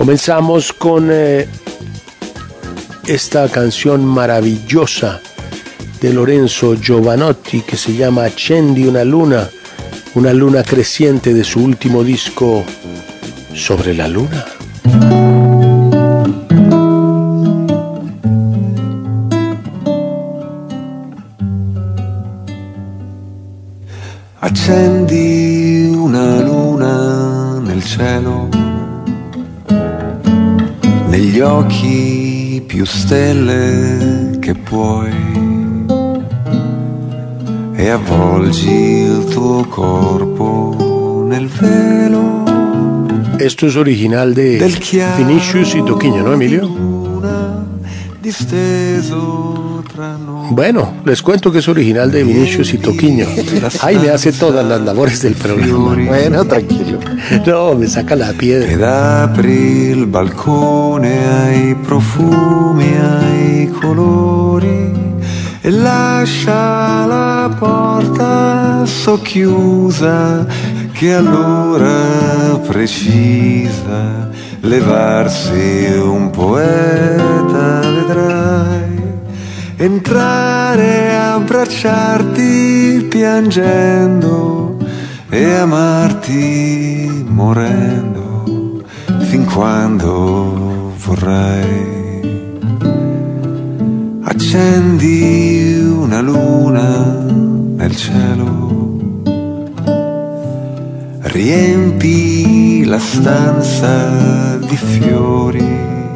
Comenzamos con esta canción maravillosa de Lorenzo Giovanotti que se llama Accendi una luna creciente de su último disco Sobre la Luna. Accendi una luna nel cielo, negli occhi più stelle che puoi, e avvolgi il tuo corpo nel velo. Esto es original de Vinicius y Toquinho, ¿no, Emilio? Bueno, les cuento que es original de Vinicius y Toquinho. Ay, me hace todas las labores del programa. Bueno, tranquilo. No, me saca la piedra. Ed apri il balcone ai profumi, ai colori, e lascia la porta socchiusa, che allora precisa levarsi un poeta, vedrai, entrare a abbracciarti piangendo e amarti morendo fin quando vorrai. Accendi una luna nel cielo, riempi la stanza di fiori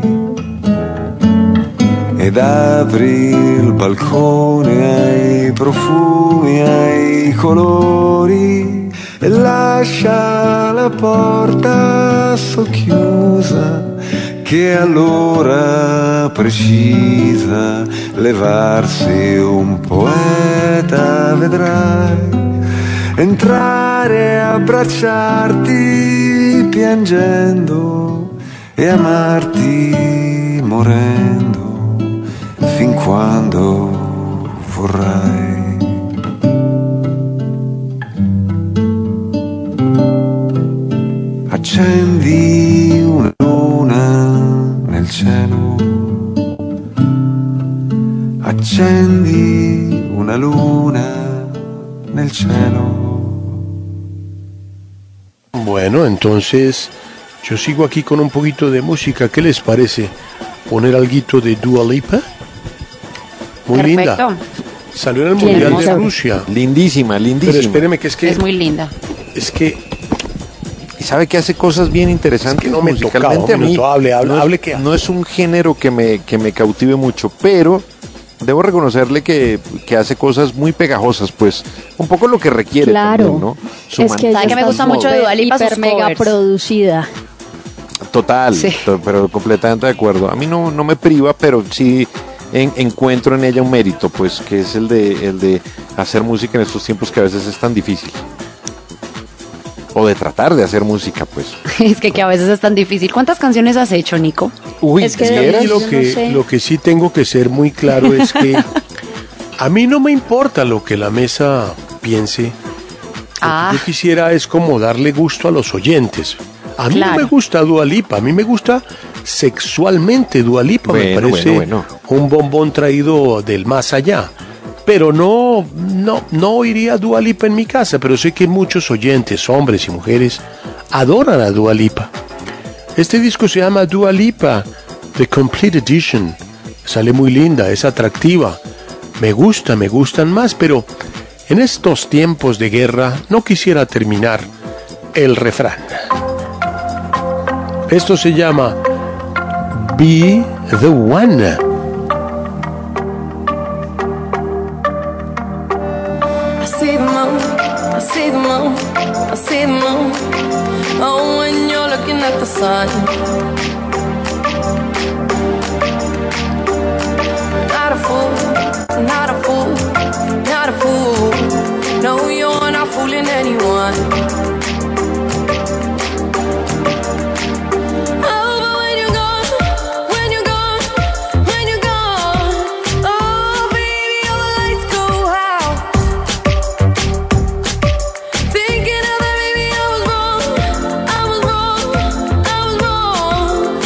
ed apri il balcone ai profumi, ai colori, e lascia la porta socchiusa, che allora precisa levarsi un poeta, vedrai, entrare a abbracciarti piangendo e amarti morendo fin quando vorrai. Accendi una luna nel cielo, accendi una luna nel cielo. Bueno, entonces yo sigo aquí con un poquito de música. ¿Qué les parece? ¿Poner alguito de Dua Lipa? Muy Perfecto. linda. Salió en el Mundial de Rusia. Lindísima, lindísima. Pero espéreme que Es muy linda. Es que Y sabe que hace cosas bien interesantes. Es que no me musicalmente. tocaba, a mí hable que no es un género que me cautive mucho, pero debo reconocerle que hace cosas muy pegajosas, pues un poco lo que requiere Claro. también, ¿no? Es que ¿Sabe que me gusta mucho de Dua Lipa? Sus hiper mega covers. producida. Total, Sí. pero completamente de acuerdo. A mí no me priva, pero sí encuentro en ella un mérito, pues, que es el de hacer música en estos tiempos que a veces es tan difícil. O de tratar de hacer música, pues. Es que a veces es tan difícil. ¿Cuántas canciones has hecho, Nico? Uy, Es que ¿sí de eras? ahí lo yo que, no sé. lo que sí tengo que ser muy claro es que a mí no me importa lo que la mesa piense. Lo Ah. que yo quisiera es como darle gusto a los oyentes. A mí Claro. no me gusta Dua Lipa, a mí me gusta sexualmente Dua Lipa, me Bueno, parece bueno. un bombón traído del más allá. Pero no oiría Dua Lipa en mi casa, pero sé que muchos oyentes, hombres y mujeres, adoran a Dua Lipa. Este disco se llama Dua Lipa, The Complete Edition. Sale muy linda, es atractiva. Me gustan más, pero en estos tiempos de guerra no quisiera terminar el refrán. Esto se llama Be the One. I see the moon, I see the moon, I see the moon. Oh, when you're looking at the sun. Not a fool, not a fool, not a fool. No, you're not fooling anyone. Oh, but when you're gone, when you're gone, when you're gone. Oh, baby, all the lights go out. Thinking of that, baby, I was wrong, I was wrong, I was wrong.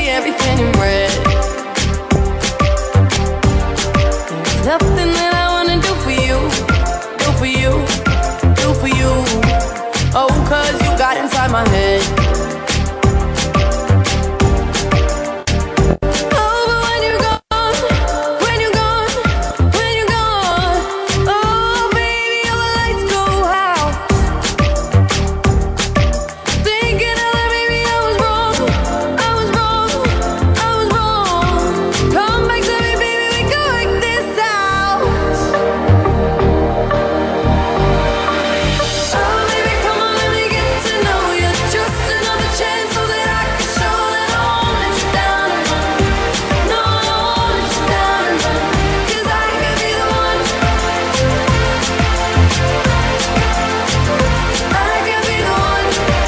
everything in red. There's nothing that I wanna do for you, do for you, do for you. Oh, 'cause you got inside my head. Oh, but when you're gone, when you're gone, when you're gone, oh, baby, all the lights go out. Thinking that maybe I was wrong, I was wrong, I was wrong. Come back to me, baby, we can work this out. Oh, baby, come on, let me get to know you. Just another chance so that I can show that I won't let you down and run. No, I won't let you down and run. 'Cause I could be the one. I could be the one.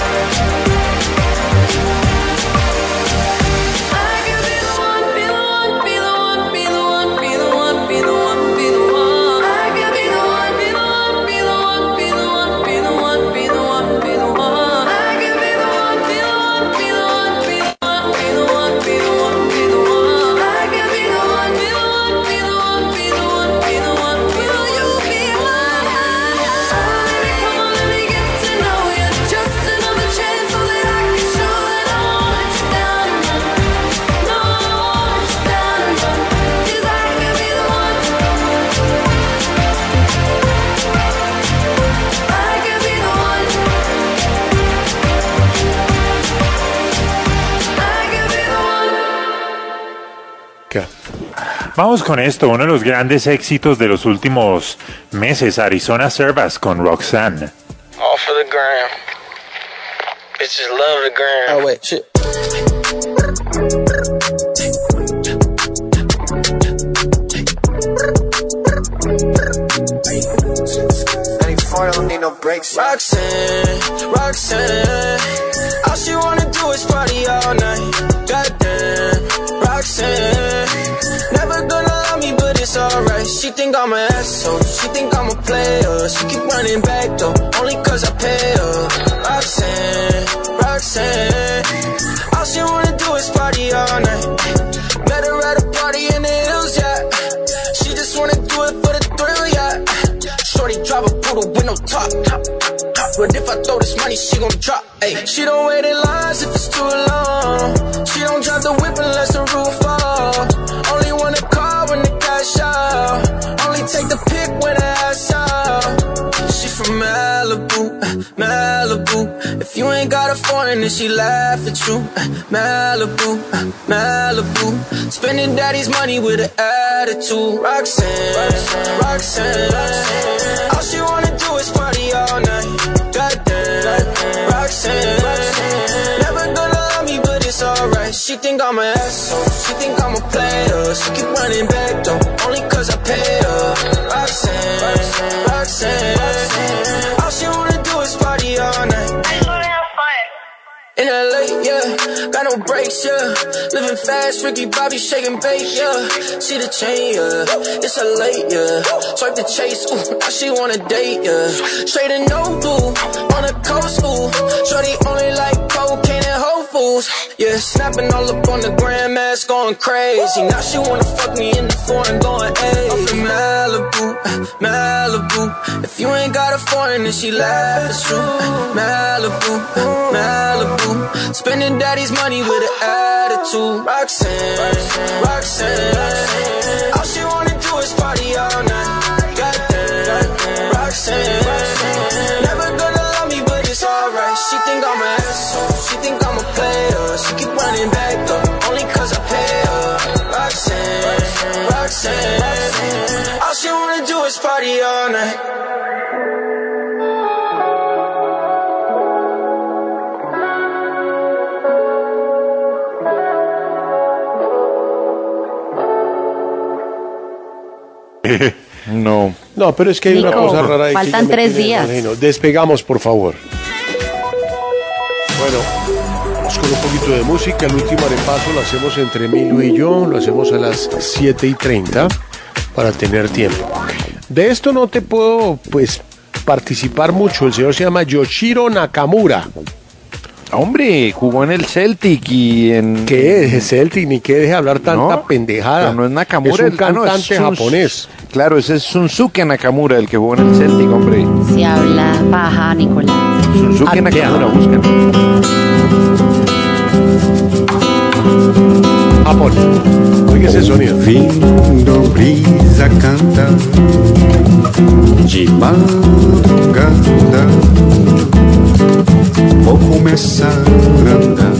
I could be the one, be the one, be the one, be the one, be the one, be the one, be the one. I could be the one, be the one, be the one, be the one, be the one, be the one, be the one. I could be the one, be the one, be the one, be the one, be the one, be the one, be the one. I could be the one, be the one, be the one, be the one, be the one, be the one. You be mine. Oh, baby, come on, let me get to know you. Just another chance so that I can show that I won't let you down and run. No, I won't let you down and run. 'Cause I could be the one. I could be the one. I could be the one. ¿Qué? Vamos con esto, uno de los grandes éxitos de los últimos meses, Arizona Servas con Roxanne. All for the gram. Bitches love the gram. Oh, wait, shit. Don't need no breaks. Roxanne, Roxanne, all she wanna do is party all night. Goddamn, Roxanne, never gonna love me, but it's alright. She think I'm an asshole, she think I'm a player. She keep running back though, only 'cause I pay her. Roxanne, Roxanne, all she wanna do is party all night. Met her at a party in the hills, yeah. She just wanna do it for the thrill, yeah. Shorty drive a poodle with no top. But if I throw this money, she gon' drop. Ay. She don't wait in lines if it's too long. She don't drive the whip unless the roof fall. Only wanna call when the cash out. Only take the pic when the ass out. She from Malibu, Malibu. If you ain't got a foreign, then she laugh at you. Malibu, Malibu. Spending daddy's money with an attitude. Roxanne, Roxanne. All she wanna do is party all night. Goddamn, Roxanne. Never gonna love me, but it's alright. She think I'm an asshole, she think I'm a player. She keep running back though, only 'cause I pay her. Roxanne, Roxanne. All she wanna do is party all night. In LA, yeah, got no brakes, yeah. Living fast, Ricky Bobby shaking bait, yeah. See the chain, yeah. It's a late, yeah. Swipe the chase, ooh, now she wanna date, yeah. Straight and no blue, on the coast, ooh. Shorty only like cocaine and Whole Foods, yeah. Snapping all up on the grandmas, going crazy. Now she wanna fuck me in the foreign, going, ayy. I'm from Malibu, Malibu. If you ain't got a foreign, then she laugh at you. Malibu, Malibu. Spending daddy's money with an attitude. Roxanne, Roxanne. All she wanna do is party all night. Goddamn, Roxanne. Never gonna love me, but it's alright. She think I'm an asshole, she think I'm a player. She keep running back though, only 'cause I pay her. Roxanne, Roxanne. All she wanna do is party all night. No. No, pero es que hay una Nico, cosa rara ahí. que faltan ya me 3 tiene días. imagino. Despegamos, por favor. Bueno, vamos con un poquito de música. El último arepaso lo hacemos entre Emilio y yo. Lo hacemos a las 7:30 para tener tiempo. De esto no te puedo, pues, participar mucho. El señor se llama Yoshiro Nakamura. Hombre, jugó en el Celtic y en... ¿Qué es Celtic? Ni que deje de hablar tanta No, pendejada. pero no es Nakamura. Es un cantante japonés. Claro, ese es Shunsuke Nakamura, el que jugó en el Celtic, hombre. Si habla paja, Nicolás. Shunsuke Ah, Nakamura, ya. buscan. Japón. Oiga ese sonido. Ouvindo brisa cantar de madrugada, vou começar a andar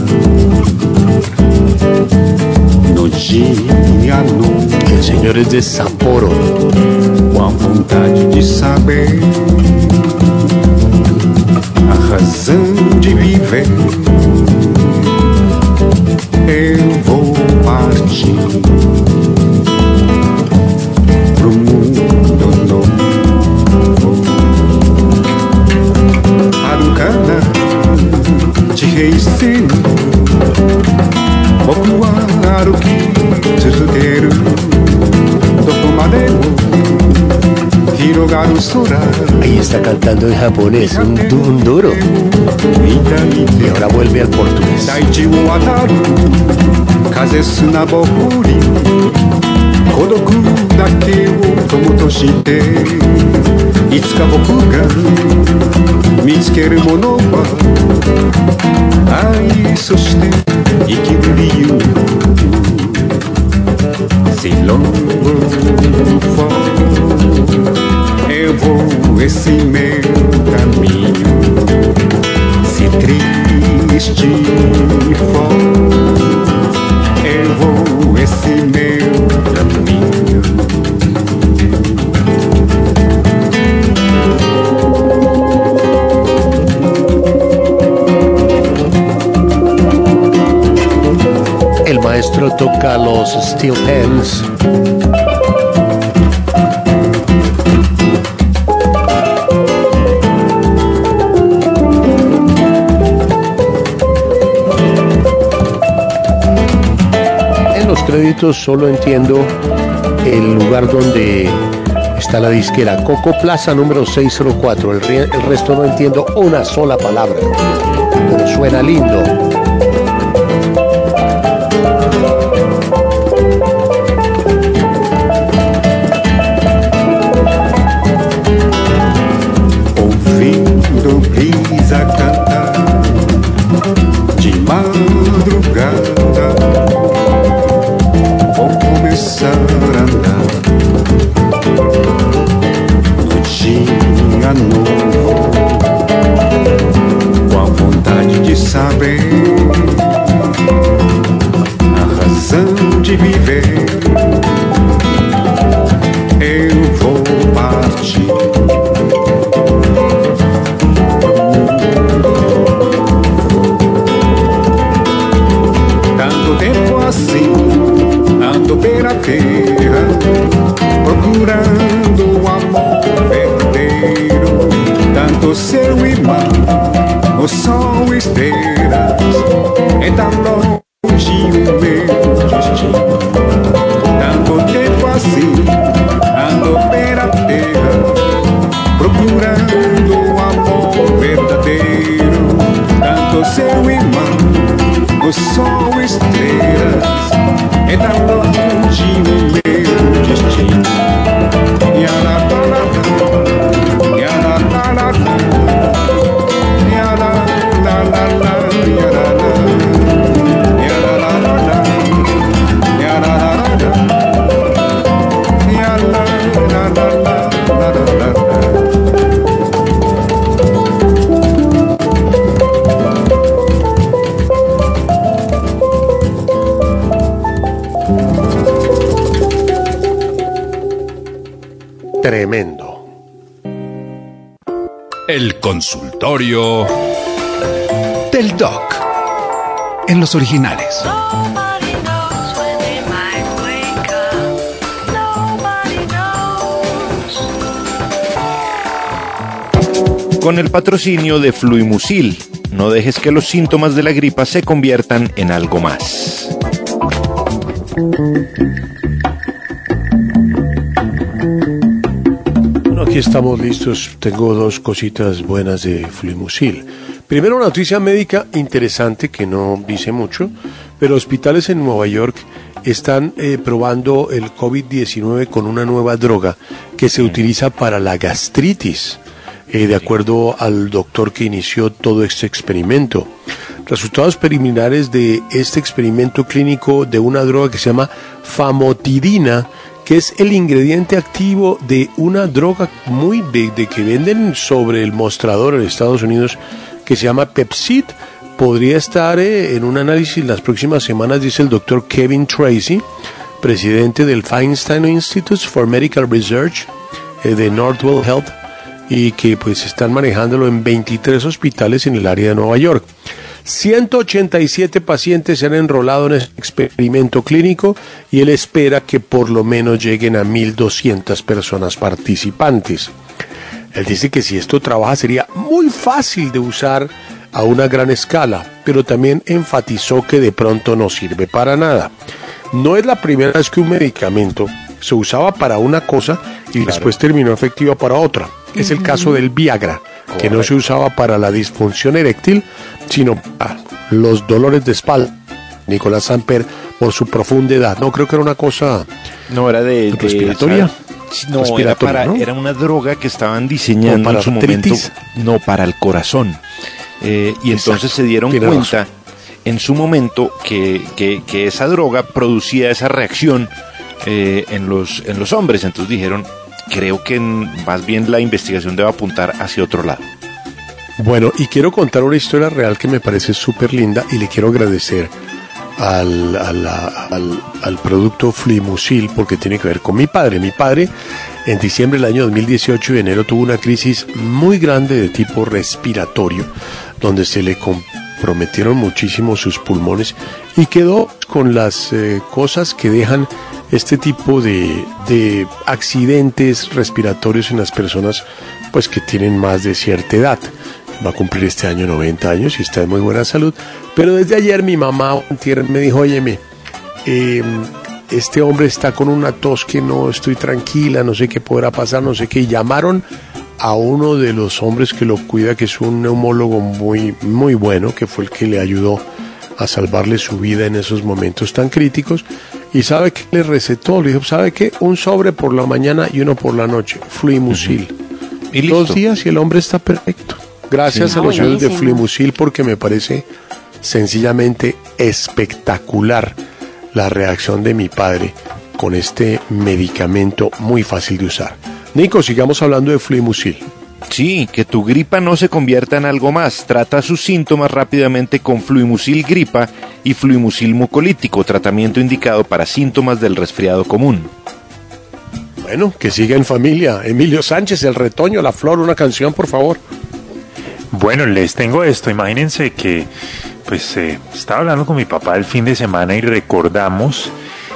no dia novo, El señor es de Sapporo. com a vontade de saber a razão de viver. Eu vou partir pro mundo novo, para um canal de reis-sim,僕は歩き続けるどこまでも広がる空 Ahí está cantando en japonés, un duro. Y ahora vuelve al portugués. 大地を渡る風砂ぼこり孤独だけを友としていつか僕が見つけるものは愛そして生きる理由 Se logo for eu vou esse meu caminho. Se triste for, eu vou esse meu caminho. El maestro toca los steel pans. En los créditos solo entiendo el lugar donde está la disquera, Coco Plaza número 604. El resto no entiendo una sola palabra, pero suena lindo. Ouvindo brisa cantar de madrugada, vou começar a andar no dia novo, com a vontade de saber a razão de viver. Eu vou partir tanto tempo assim, ando pela terra, procurando o amor verdadeiro. Tanto céu e mar, o sol e estrelas, é tão longe o meu destino. Tanto tempo assim, ando pela terra, procurando o amor verdadeiro. Tanto céu e mar, o sol e estrelas, é tão longe o meu destino. Tremendo. El consultorio del Doc. En los originales. Nobody knows when they might wake up. Nobody knows. Con el patrocinio de Fluimucil, no dejes que los síntomas de la gripa se conviertan en algo más. Bueno, aquí estamos listos. Tengo dos cositas buenas de Fluimucil. Primero, una noticia médica interesante que no dice mucho, pero hospitales en Nueva York están probando el COVID-19 con una nueva droga que se utiliza para la gastritis, de acuerdo al doctor que inició todo este experimento. Resultados preliminares de este experimento clínico de una droga que se llama famotidina, que es el ingrediente activo de una droga muy de que venden sobre el mostrador en Estados Unidos, que se llama Pepcid. Podría estar en un análisis en las próximas semanas, dice el doctor Kevin Tracy, presidente del Feinstein Institute for Medical Research de Northwell Health, y que pues están manejándolo en 23 hospitales en el área de Nueva York. 187 pacientes se han enrolado en este experimento clínico y él espera que por lo menos lleguen a 1.200 personas participantes. Él dice que si esto trabaja sería muy fácil de usar a una gran escala, pero también enfatizó que de pronto no sirve para nada. No es la primera vez que un medicamento se usaba para una cosa y después terminó efectiva para otra. Es el caso del Viagra, que no se usaba para la disfunción eréctil, sino para los dolores de espalda. Nicolás Samper, por su profunda edad. No, creo que era una cosa respiratoria. No, era una droga que estaban diseñando en su momento, no para el corazón. Y entonces se dieron cuenta en su momento que esa droga producía esa reacción en los hombres. Entonces dijeron, creo que más bien la investigación debe apuntar hacia otro lado. Bueno, y quiero contar una historia real que me parece súper linda y le quiero agradecer al producto Fluimucil, porque tiene que ver con mi padre. Mi padre en diciembre del año 2018 y enero tuvo una crisis muy grande de tipo respiratorio, donde se le comprometieron muchísimo sus pulmones y quedó con las cosas que dejan este tipo de accidentes respiratorios en las personas pues que tienen más de cierta edad. Va a cumplir este año 90 años y está en muy buena salud. Pero desde ayer mi mamá me dijo, óyeme, este hombre está con una tos que no estoy tranquila, no sé qué podrá pasar, no sé qué. Y llamaron a uno de los hombres que lo cuida, que es un neumólogo muy, muy bueno, que fue el que le ayudó a salvarle su vida en esos momentos tan críticos. Y ¿sabe qué le recetó? Le dijo, ¿sabe qué? Un sobre por la mañana y uno por la noche, Fluimucil. Y 2 días y el hombre está perfecto. Gracias a los señores de Fluimucil, porque me parece sencillamente espectacular la reacción de mi padre con este medicamento muy fácil de usar. Nico, sigamos hablando de Fluimucil. Sí, que tu gripa no se convierta en algo más. Trata sus síntomas rápidamente con Fluimucil Gripa y Fluimucil Mucolítico, tratamiento indicado para síntomas del resfriado común. Bueno, que siga en familia. Emilio Sánchez, El Retoño, La Flor, una canción, por favor. Bueno, les tengo esto. Imagínense que pues estaba hablando con mi papá el fin de semana y recordamos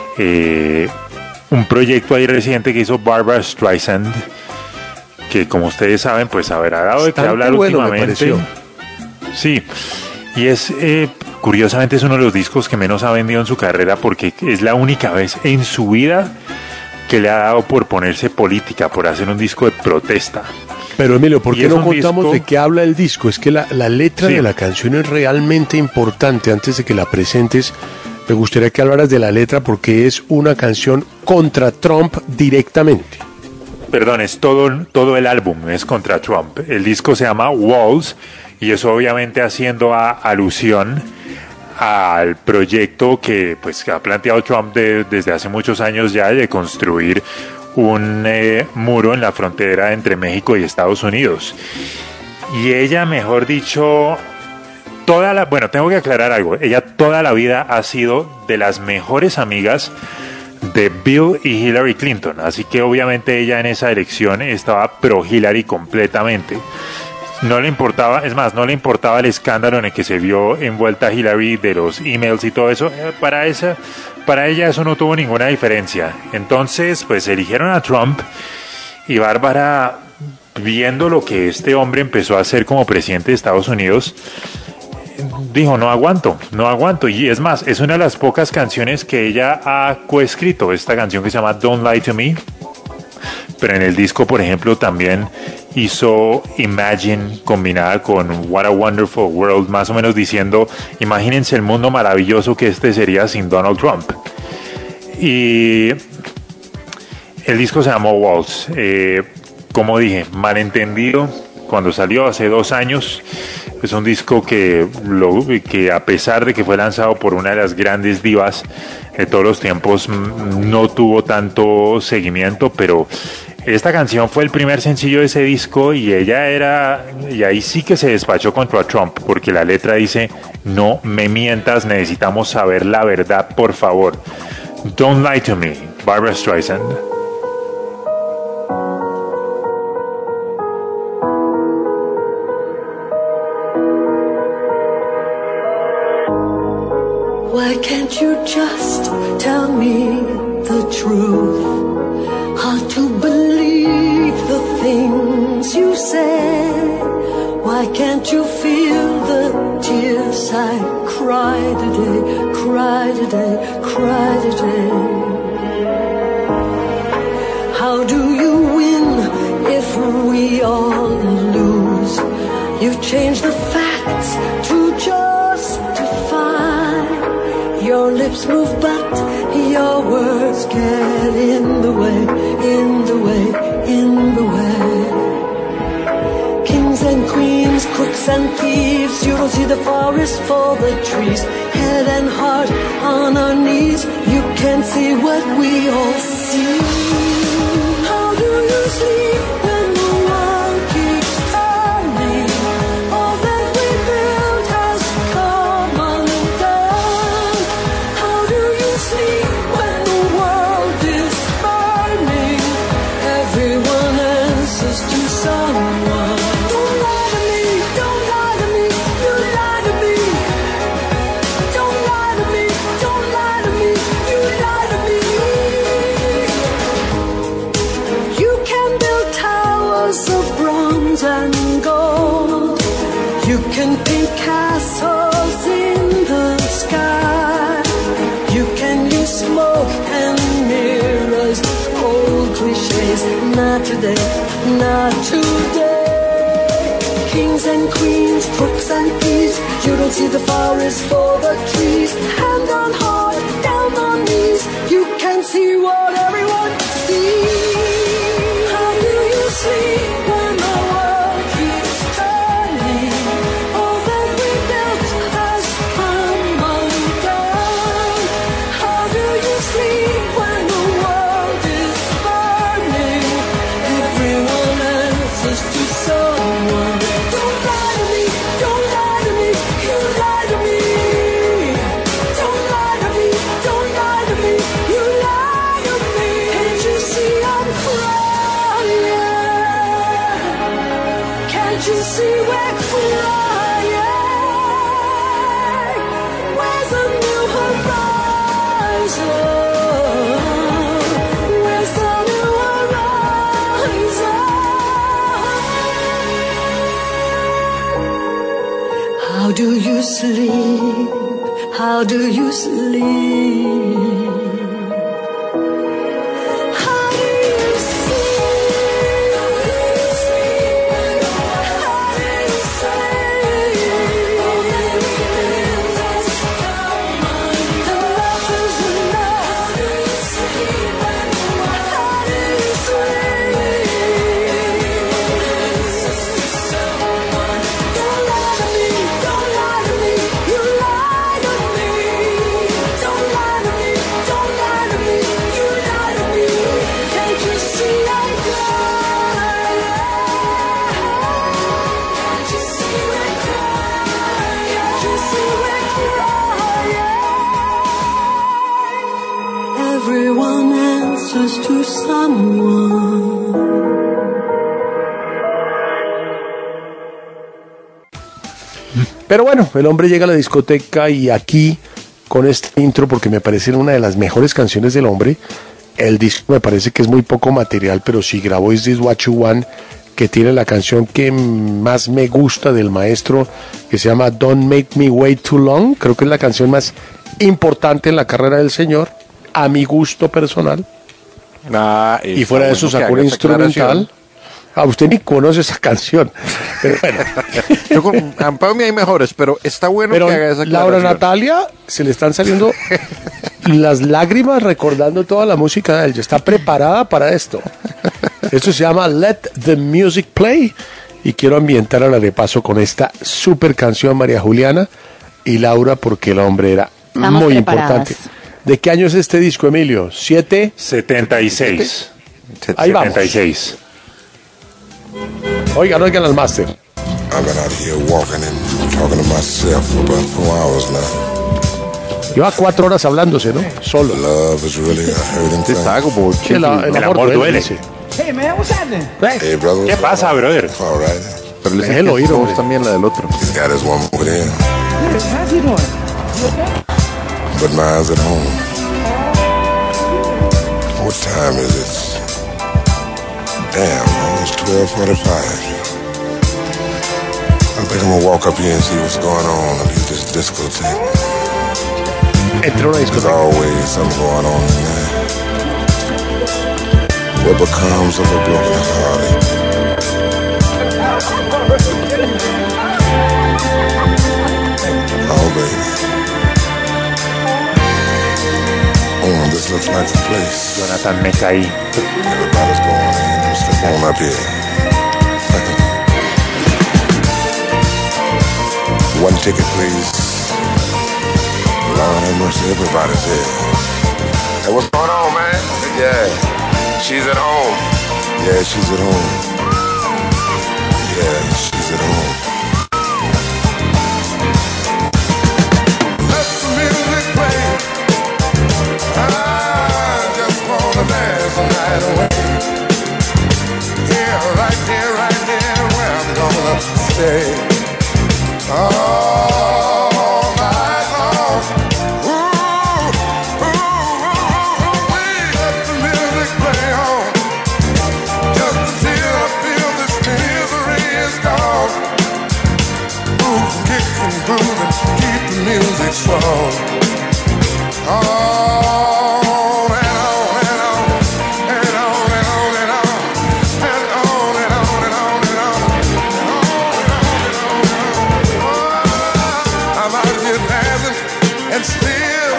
un proyecto ahí reciente que hizo Barbra Streisand, que como ustedes saben pues habrá dado de qué hablar últimamente. Sí, y es curiosamente es uno de los discos que menos ha vendido en su carrera, porque es la única vez en su vida que le ha dado por ponerse política, por hacer un disco de protesta. Pero Emilio, ¿por qué no contamos de qué habla el disco? Es que la letra de la canción es realmente importante. Antes de que la presentes, me gustaría que hablaras de la letra, porque es una canción contra Trump directamente. Perdón, es todo el álbum es contra Trump. El disco se llama Walls y eso obviamente haciendo alusión al proyecto que ha planteado Trump desde hace muchos años ya, de construir un muro en la frontera entre México y Estados Unidos. Y ella, mejor dicho, tengo que aclarar algo. Ella toda la vida ha sido de las mejores amigas de Bill y Hillary Clinton, así que obviamente ella en esa elección estaba pro Hillary completamente. No le importaba, es más, no le importaba el escándalo en el que se vio envuelta Hillary de los emails y todo eso. Para ella eso no tuvo ninguna diferencia. Entonces, pues eligieron a Trump, y Bárbara, viendo lo que este hombre empezó a hacer como presidente de Estados Unidos, dijo, no aguanto. Y es más, es una de las pocas canciones que ella ha coescrito, esta canción que se llama Don't Lie to Me. Pero en el disco, por ejemplo, también hizo Imagine combinada con What a Wonderful World, más o menos diciendo, imagínense el mundo maravilloso que este sería sin Donald Trump. Y el disco se llamó Waltz. Como dije, malentendido cuando salió hace 2 años. Es un disco que a pesar de que fue lanzado por una de las grandes divas de todos los tiempos, no tuvo tanto seguimiento, pero esta canción fue el primer sencillo de ese disco y ahí sí que se despachó contra Trump, porque la letra dice: no me mientas, necesitamos saber la verdad, por favor. Don't lie to me, Barbra Streisand. Why can't you just tell me the truth? Hard to believe the things you say. Why can't you feel the tears I cry today, cry today, cry today? How do you win if we all lose? You change the facts to justify. Your lips move but your words get in the way, in the way, in the way. Kings and queens, crooks and thieves, you don't see the forest for the trees. Head and heart on our knees, you can't see what we all see. How do you sleep when the world keeps turning? All that we built has come undone. How do you sleep when the world is burning? Everyone answers to someone. Don't lie to me, don't lie to me, you lie to me. Don't lie to me, don't lie to me, you lie to me. You can build towers of bronze and gold. You can paint castles in the sky. You can use smoke and mirrors, old cliches. Not today, not today. Kings and queens, crooks and thieves, you don't see the forest for the trees. Hand on heart, down on knees, you can see what everyone sees. How do you sleep when the world keeps turning? All that we built has come undone. How do you sleep when the world is burning? Everyone answers to someone. Don't lie to me, don't lie to me, you lie to me. Don't lie to me, don't lie to me, you lie to me. Can't you see I'm crying? Can't you see we're crying? Where's the new horizon? Where's the new horizon? How do you sleep? How do you sleep? How do you sleep? How do you sleep? How do you sleep? Enough is enough. How do you sleep? How do you sleep? Don't lie to me, don't lie to me, you lie to me. Don't lie to me, don't lie to me, you lie to me. Can't you see I'm crying? Can't you see we're crying? Can't you see we're crying? Everyone answers to someone. Pero bueno, el hombre llega a la discoteca y aquí, con este intro, porque me parece una de las mejores canciones del hombre, el disco me parece que es muy poco material, pero sí grabó Is This What You Want, que tiene la canción que más me gusta del maestro, que se llama Don't Make Me Wait Too Long. Creo que es la canción más importante en la carrera del señor, a mi gusto personal. Y fuera de eso sacó un instrumental. usted ni conoce esa canción. Pero bueno. Para mí hay mejores, pero está bueno Pero que haga esa Laura aclaración. Natalia se le están saliendo las lágrimas recordando toda la música de ella. Está preparada para esto. Esto se llama Let the Music Play. Y quiero ambientar a la de paso con esta super canción, María Juliana y Laura, porque el hombre era Estamos muy preparadas. importante. ¿De qué año es este disco, Emilio? ¿7? 76. Ahí vamos. 76. Oigan al máster. I've been out here walking and talking to myself for about 4 hours now. Lleva 4 horas hablándose, ¿no? Solo. Love is really a hurting thing. Está como El amor duele. Dice. Hey man, what's happening? Hey, brother. ¿Qué pasa, brother? All right. Pero le Déjelo oír, hombre. también la del otro. He's got his one over there, Hey, how's he doing? You okay? but mine's at home. What time is it? Damn, almost 12:45. I think I'm gonna walk up here and see what's going on at this discotheque. Entró a una There's discoteca. always something going on in there. What becomes of a broken heart? Oh, baby. Oh, this looks like the place. Jonathan, me caí. Everybody's going in. Step on up here. One ticket, please. Lord have mercy, everybody's here. Hey, what's going on, man? Yeah, she's at home. Yeah, she's at home. Yeah, she's at home. Let the music play. I just wanna dance the night away. Right here, where I'm gonna stay. All night long. Ooh, let the music play on. Just until I feel this misery is gone. Move, kick and groove and keep the music strong. On and on and on and on and on and on and on and on and on and on and on. I'm out here dancing and still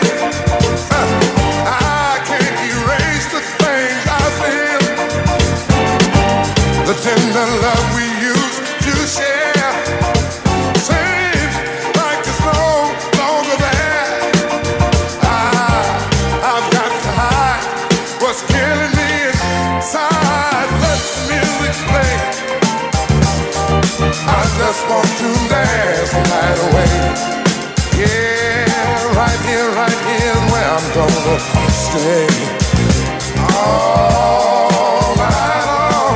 I can't erase the things I feel. The tender love we used to share seems like it's no longer there. I've got to hide what's killing me inside. Let the music play. I just want to dance the night away. Yeah, right here is where I'm gonna stay. All night long.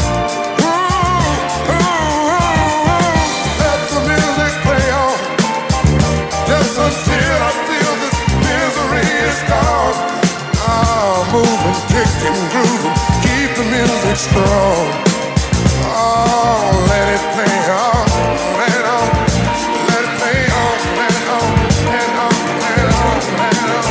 Let the music play on. Just until I feel this misery is gone. Moving, kicking, grooving, keep the music strong. Oh, let it play on, let it on, let it play on, let it on, let it on, let it on, let it on.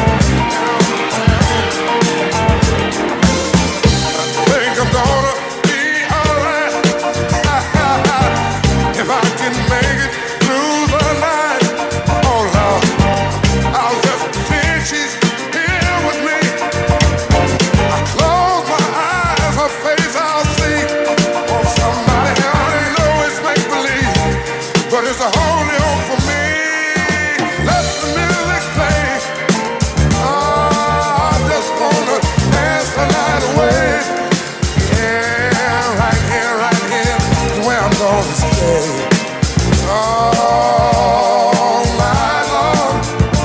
I think I'm gonna be alright if I can make it through the night. Oh Lord, I'll just pretend she's here with me. I close my eyes, her face I'll see. Oh, somebody else, I know it's make believe, but it's a holy hope for me. Let the music play. Oh, I just wanna dance the night away. Yeah, right here is where I'm gonna stay. All night long.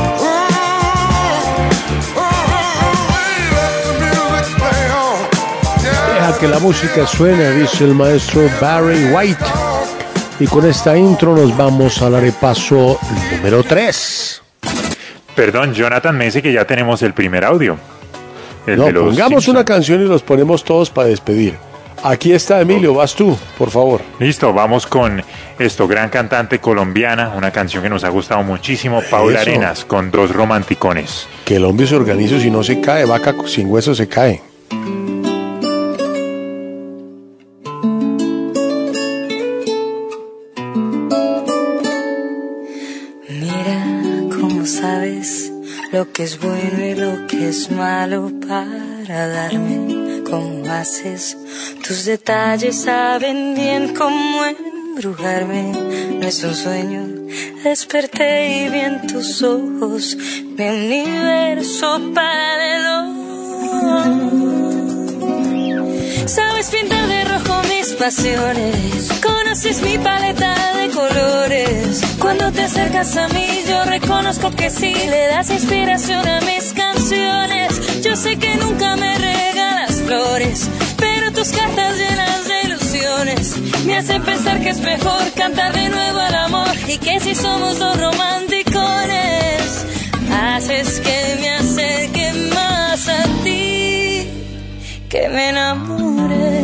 Let the music play on. Deja que la música suene, dice el maestro Barry White. Y con esta intro nos vamos a la repaso número 3. Perdón, Jonathan me dice que ya tenemos el primer audio. El No, de los pongamos Simpson. una canción y los ponemos todos para despedir. Aquí está Emilio, vas tú, por favor. Listo, vamos con esto, gran cantante colombiana, una canción que nos ha gustado muchísimo, Paula Eso. Arenas, con Dos Romanticones. Que el hombre se organice, si no se cae, vaca sin hueso se cae. que es malo para darme como haces. Tus detalles saben bien cómo embrujarme. No es un sueño, desperté y vi en tus ojos mi universo paralelo. Sabes pintar de rojo mis pasiones, conoces mi paleta de colores. Cuando te acercas a mí yo reconozco que sí, le das inspiración a mis canciones. Yo sé que nunca me regalas flores, pero tus cartas llenas de ilusiones me hacen pensar que es mejor cantar de nuevo al amor, y que si somos dos romanticones, haces que me acerque más a ti, que me enamore.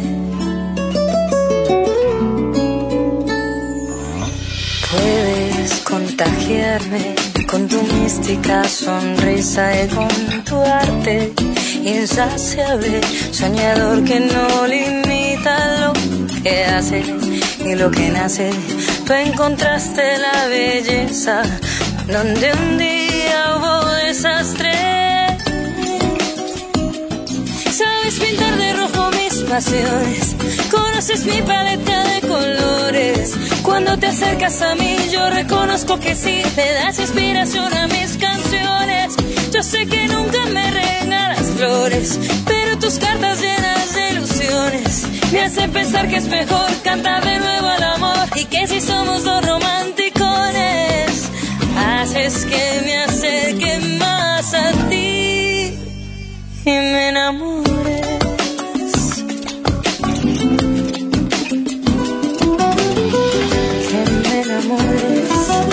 Puedes contagiarme con tu mística sonrisa y con tu arte insaciable, soñador que no limita lo que hace y lo que nace. Tú encontraste la belleza donde un día hubo desastre. Sabes pintar de rojo mis pasiones, conoces mi paleta de colores. Cuando te acercas a mí yo reconozco que sí, le das inspiración a mis canciones. Yo sé que nunca me regalas flores, pero tus cartas llenas de ilusiones me hacen pensar que es mejor cantar de nuevo al amor, y que si somos dos romanticones, haces que me acerque más a ti y me enamores. Que me enamores.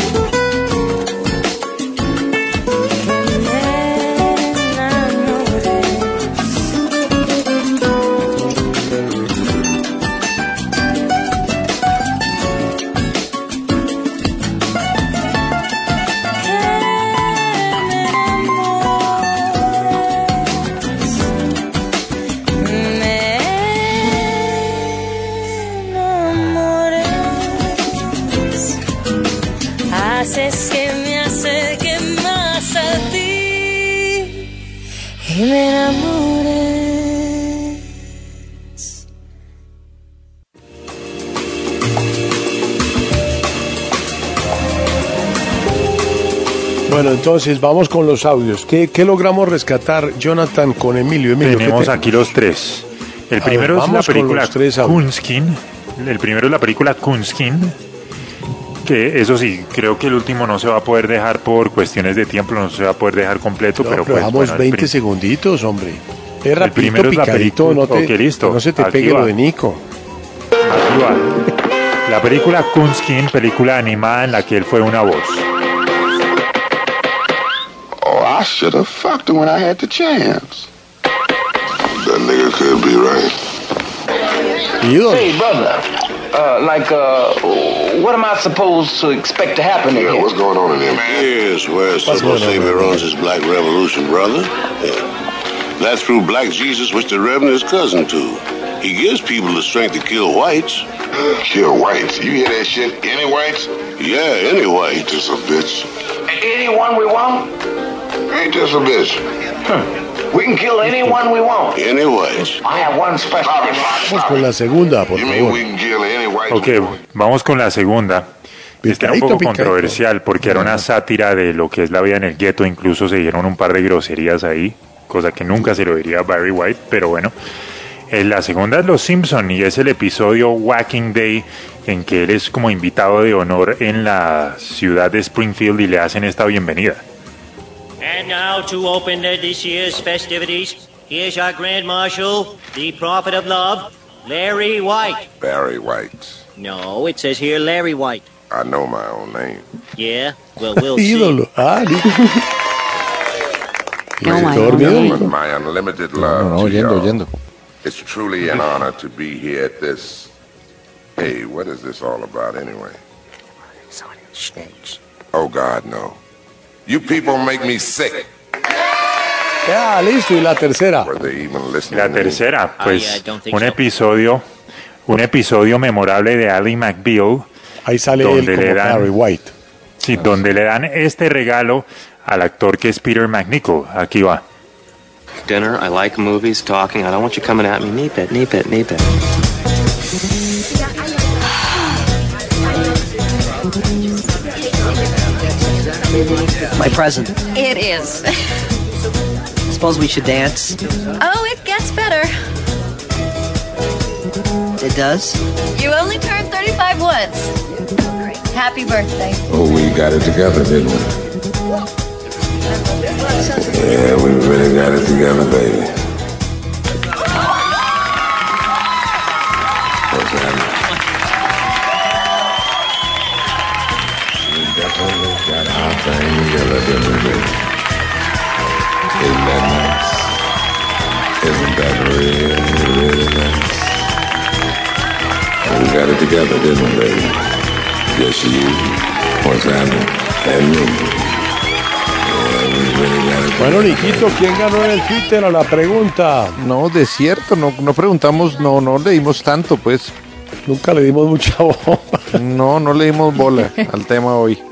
Haces que me acerque más a ti y me enamores. Bueno, entonces vamos con los audios. ¿Qué logramos rescatar, Jonathan, con Emilio? Emilio, tenemos aquí los tres. El primero es la película Coonskin. El primero es la película Coonskin, que eso sí, creo que el último no se va a poder dejar por cuestiones de tiempo, no se va a poder dejar completo, pero pues dejamos bueno, 20 segunditos, hombre. Es rapidito, primero es la picadito, película. no, Listo. No se te Aquí pegue va. lo de Nico. Aquí va. La película Coonskin, película animada en la que él fue una voz. Oh, I should have fucked him when I had the chance. That nigga could be right. Hey, brother. What am I supposed to expect to happen here? What's going on in there? Here's where Silver Savior runs his black revolution, brother. Yeah. That's through black Jesus, which the Reverend is cousin to. He gives people the strength to kill whites. Kill whites? You hear that shit? Any whites? Yeah, any white. Just a bitch. Anyone we want? Ain't just a bitch. We can kill anyone we want. Any whites. I have one special. Vamos con la segunda, por favor. Ok, vamos con la segunda. Esta era un poco controversial porque era una sátira de lo que es la vida en el gueto. Incluso se dieron un par de groserías ahí, cosa que nunca se lo diría a Barry White, pero bueno. La segunda es Los Simpson y es el episodio Whacking Day, en que él es como invitado de honor en la ciudad de Springfield y le hacen esta bienvenida. And now to open this year's festivities, here's our Grand Marshal, the Prophet of Love, Larry White. Barry White. No, it says here Larry White. I know my own name. Yeah, well, we'll see. Ídolo. Ah, With my unlimited love No, to oyendo, y'all. oyendo. It's truly an honor to be here at this. Hey, what is this all about anyway? It's on the stage. Oh God, no. You people make me sick. Ya, listo. Y la tercera. La tercera, pues un episodio memorable de Ally McBeal. Ahí sale él como Barry White. Sí, donde le dan este regalo al actor que es Peter McNichol. Aquí va. like dinner. I like movies, talking. I don't want you coming at me. Neep it, neep it, neep it. My present. It is. Suppose we should dance. Oh, it gets better. It does? You only turned 35 once. Happy birthday. Oh, we got it together, didn't we? Yeah, we really got it together, baby. What's that? We definitely got our thing together, didn't we, baby? Isn't that nice? Isn't that really, really nice? We got it together, didn't we, baby? Just you, what's happening, and me. Bueno, Niquito, ¿quién ganó en el Twitter a la pregunta? No, de cierto, no preguntamos, no le dimos tanto, pues. Nunca le dimos mucha bola. No le dimos bola al tema hoy.